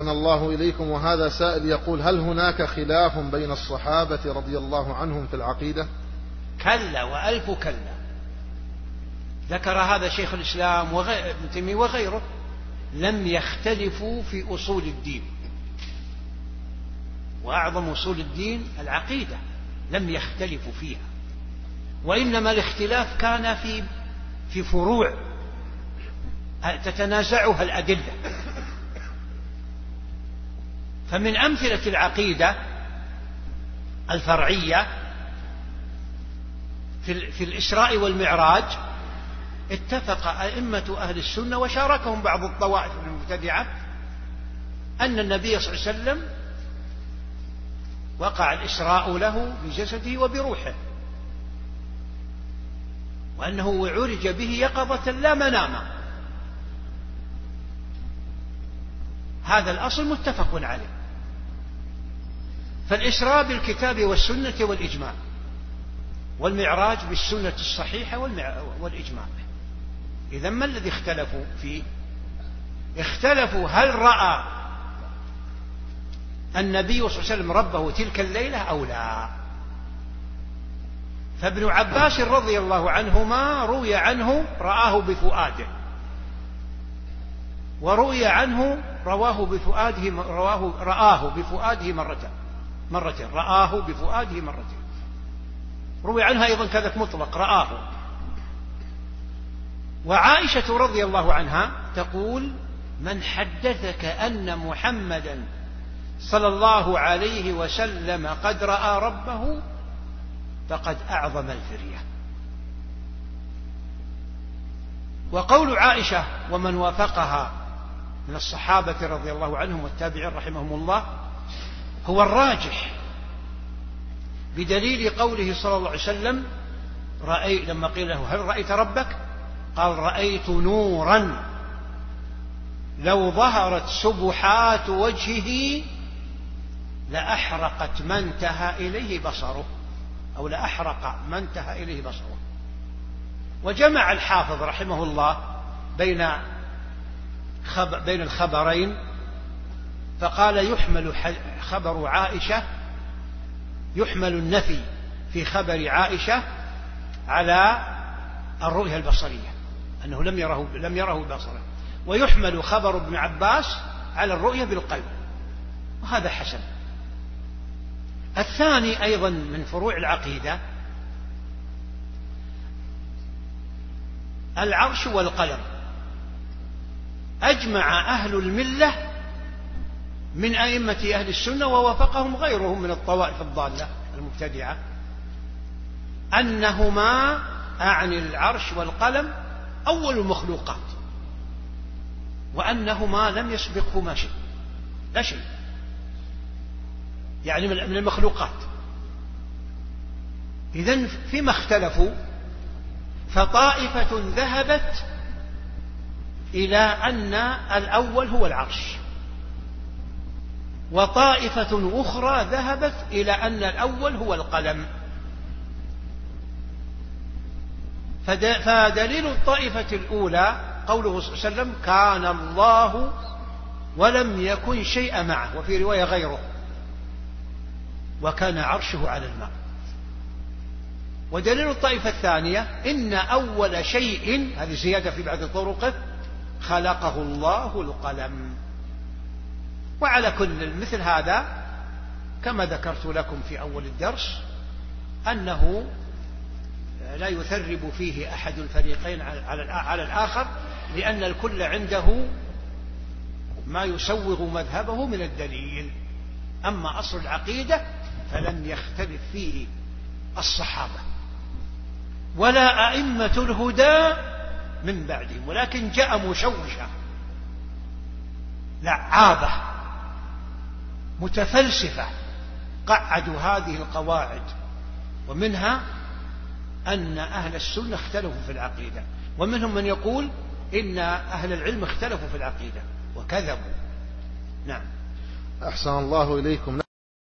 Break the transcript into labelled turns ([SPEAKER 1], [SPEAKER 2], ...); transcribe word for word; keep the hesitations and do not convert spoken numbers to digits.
[SPEAKER 1] أحسن الله إليكم. وهذا سائل يقول: هل هناك خلاف بين الصحابة رضي الله عنهم في العقيدة؟
[SPEAKER 2] كلا وألف كلا. ذكر هذا شيخ الإسلام وابن تيمية وغيره. لم يختلفوا في أصول الدين، وأعظم أصول الدين العقيدة، لم يختلفوا فيها، وإنما الاختلاف كان في في فروع تتنازعها الأدلة. فمن أمثلة العقيدة الفرعية في الإسراء والمعراج اتفق أئمة أهل السنة وشاركهم بعض الطوائف المبتدعة أن النبي صلى الله عليه وسلم وقع الإسراء له بجسده وبروحه، وأنه عرج به يقظة لا مناما. هذا الأصل متفق عليه. فالإسراء بالكتاب والسنة والإجماع، والمعراج بالسنة الصحيحة والإجماع. إذن ما الذي اختلفوا فيه؟ اختلفوا هل رأى النبي صلى الله عليه وسلم ربه تلك الليلة أو لا. فابن عباس رضي الله عنهما روي عنه رآه بفؤاده، وروي عنه رواه بفؤاده رواه رآه بفؤاده مرتين مرتين رآه بفؤاده مرتين. روي عنها أيضا كذلك مطلق رآه. وعائشة رضي الله عنها تقول: من حدثك أن محمدا صلى الله عليه وسلم قد رأى ربه فقد أعظم الفرية. وقول عائشة ومن وافقها من الصحابة رضي الله عنهم والتابعين رحمهم الله هو الراجح، بدليل قوله صلى الله عليه وسلم: رأي لما قيل له: هل رأيت ربك؟ قال: رأيت نورا لو ظهرت سبحات وجهه لأحرقت ما انتهى إليه بصره، أو لأحرق ما انتهى إليه بصره. وجمع الحافظ رحمه الله بين بين الخبرين، فقال: يحمل خبر عائشة يحمل النفي في خبر عائشة على الرؤية البصرية، أنه لم يره لم يره بصره، ويحمل خبر ابن عباس على الرؤية بالقلب، وهذا حسن. الثاني أيضا من فروع العقيدة العرش والقلم. أجمع أهل الملة من أئمة أهل السنة ووافقهم غيرهم من الطوائف الضالة المبتدعة أنهما أعني العرش والقلم أول المخلوقات، وأنهما لم يسبقهما شيء، لا شيء، يعني من المخلوقات. إذن فيما اختلفوا فطائفة ذهبت إلى أن الأول هو العرش، وطائفة أخرى ذهبت إلى أن الأول هو القلم. فدليل الطائفة الأولى قوله صلى الله عليه وسلم: كان الله ولم يكن شيء معه، وفي رواية غيره: وكان عرشه على الماء. ودليل الطائفة الثانية: إن أول شيء، هذه زيادة في بعض طرقه، خلقه الله القلم. وعلى كل مثل هذا كما ذكرت لكم في أول الدرس أنه لا يثرب فيه أحد الفريقين على الآخر، لأن الكل عنده ما يسوغ مذهبه من الدليل. أما أصل العقيدة فلم يختلف فيه الصحابة ولا أئمة الهدى من بعدهم، ولكن جاء مشوشة لعابة متفلسفة قعدوا هذه القواعد. ومنها أن أهل السنة اختلفوا في العقيدة، ومنهم من يقول إن أهل العلم اختلفوا في العقيدة وكذبوا. نعم.
[SPEAKER 1] أحسن الله إليكم.